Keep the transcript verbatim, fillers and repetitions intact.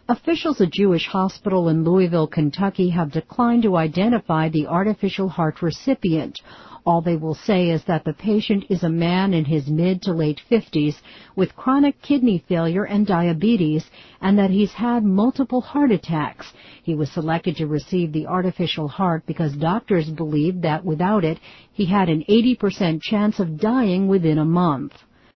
Officials at Jewish Hospital in Louisville, Kentucky have declined to identify the artificial heart recipient. All they will say is that the patient is a man in his mid to late fifties with chronic kidney failure and diabetes, and that he's had multiple heart attacks. He was selected to receive the artificial heart because doctors believed that without it, he had an eighty percent chance of dying within a month.